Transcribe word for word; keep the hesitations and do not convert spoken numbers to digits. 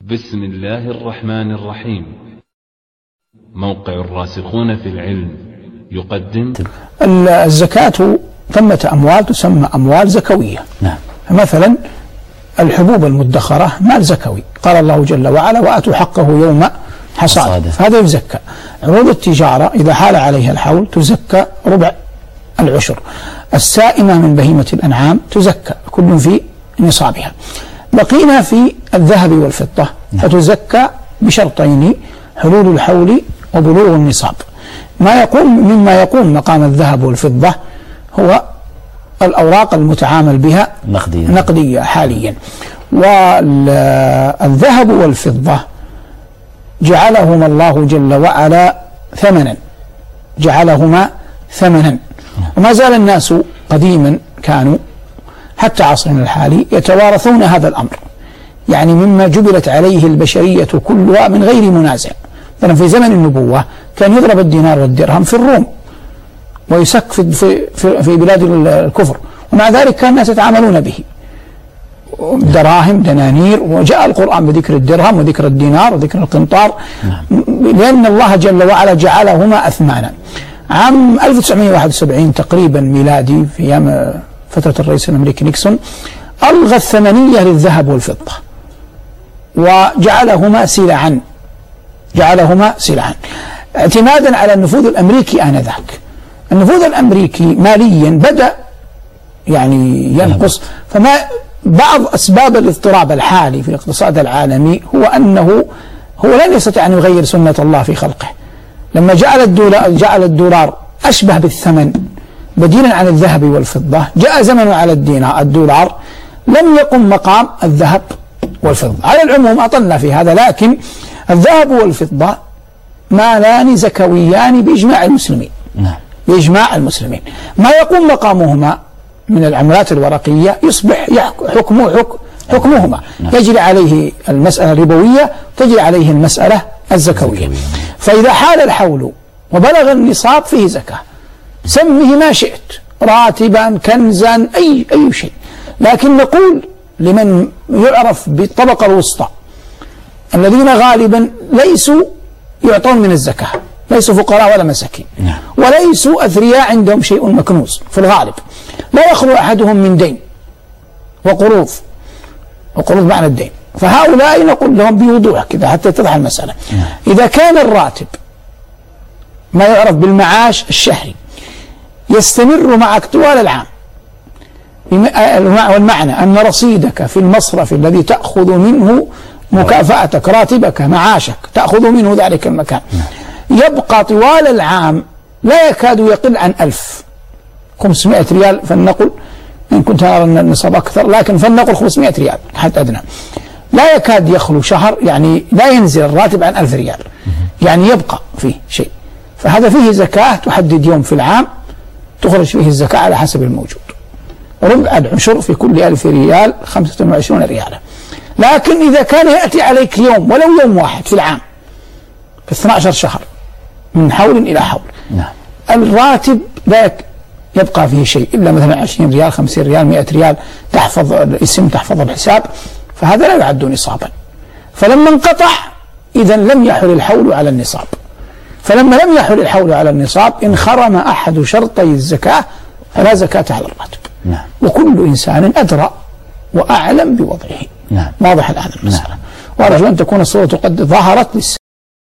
بسم الله الرحمن الرحيم. موقع الراسخون في العلم يقدم الزكاة. ثمة أموال تسمى أموال زكوية. نعم. مثلا الحبوب المدخرة مال زكوي، قال الله جل وعلا وآتوا حقه يوم حصاده، فهذا يزكى. عروض التجارة إذا حال عليها الحول تزكى ربع العشر. السائمة من بهيمة الأنعام تزكى كل في نصابها. بقينا في الذهب والفضة، فتزكى بشرطين: حلول الحول وبلوغ النصاب. ما يقوم مما يقوم مقام الذهب والفضة هو الأوراق المتعامل بها نقدية, نقدية حاليا. والذهب والفضة جعلهما الله جل وعلا ثمنا، جعلهما ثمنا. وما زال الناس قديما كانوا حتى عصرنا الحالي يتوارثون هذا الأمر، يعني مما جبلت عليه البشرية كلها من غير منازع. مثلا في زمن النبوة كان يضرب الدينار والدرهم في الروم ويسك في, في, في بلاد الكفر، ومع ذلك كان الناس يتعاملون به دراهم دنانير، وجاء القرآن بذكر الدرهم وذكر الدينار وذكر القنطار، لأن الله جل وعلا جعلهما أثمانا. عام ألف وتسعمائة وواحد وسبعين تقريبا ميلادي، في أيام فترة الرئيس الأمريكي نيكسون، ألغى الثمنية للذهب والفضة وجعلهما سلعا، جعلهما سلعا اعتمادا على النفوذ الأمريكي آنذاك. النفوذ الأمريكي ماليا بدأ يعني ينقص، فما بعض أسباب الاضطراب الحالي في الاقتصاد العالمي هو أنه هو لن يستطيع أن يغير سنة الله في خلقه. لما جعل الدولار, جعل الدولار أشبه بالثمن بديلا عن الذهب والفضة، جاء زمن على الدينار الدولار لم يقم مقام الذهب والفضة. على العموم أطلنا في هذا، لكن الذهب والفضة مالان زكويان بإجماع المسلمين. نعم. بإجماع المسلمين. ما يقوم مقامهما من العملات الورقية يصبح حكمه حكم حكمهما. نعم. يجري عليه المسألة الربوية، تجري عليه المسألة الزكوية. فإذا حال الحول وبلغ النصاب فيه زكاة، سمه ما شئت، راتبا كنزا أي, أي شيء. لكن نقول لمن يعرف بالطبقة الوسطى الذين غالبا ليسوا يعطون من الزكاة، ليسوا فقراء ولا مساكين، وليسوا أثرياء عندهم شيء مكنوز في الغالب، لا يخلو أحدهم من دين وقروض، وقروض معنى الدين. فهؤلاء نقول لهم بوضوح كذا حتى تضح المسألة: إذا كان الراتب ما يعرف بالمعاش الشهري يستمر معك طوال العام، والمعنى أن رصيدك في المصرف الذي تأخذ منه مكافأتك، راتبك، معاشك، تأخذ منه ذلك المكان، يبقى طوال العام لا يكاد يقل عن ألف خمسمائة ريال، فلنقل إن كنت أرى أن النصاب أكثر، لكن فلنقل خمسمائة ريال حد أدنى. لا يكاد يخلو شهر يعني لا ينزل الراتب عن ألف ريال، يعني يبقى فيه شيء. فهذا فيه زكاة تحدد يوم في العام تخرج فيه الزكاة على حسب الموجود. ربع العشر في كل ألف ريال خمسة وعشرين ريالا. لكن إذا كان يأتي عليك يوم ولو يوم واحد في العام في اثني عشر شهر من حول إلى حول، نعم. الراتب لا يبقى فيه شيء إلا مثلا عشرين ريال، خمسين ريال، مئة ريال تحفظ الاسم، تحفظ الحساب، فهذا لا يعد نصابا. فلما انقطع إذا لم يحل الحول على النصاب. فلما لم يحل الحول على النصاب انخرم أحد شرطي الزكاة فلا زكاة على الراتب. نعم. وكل إنسان أدرى وأعلم بوضعه. نعم. واضح الآن المسألة. نعم. وأرجو أن تكون الصورة قد ظهرت للسنة.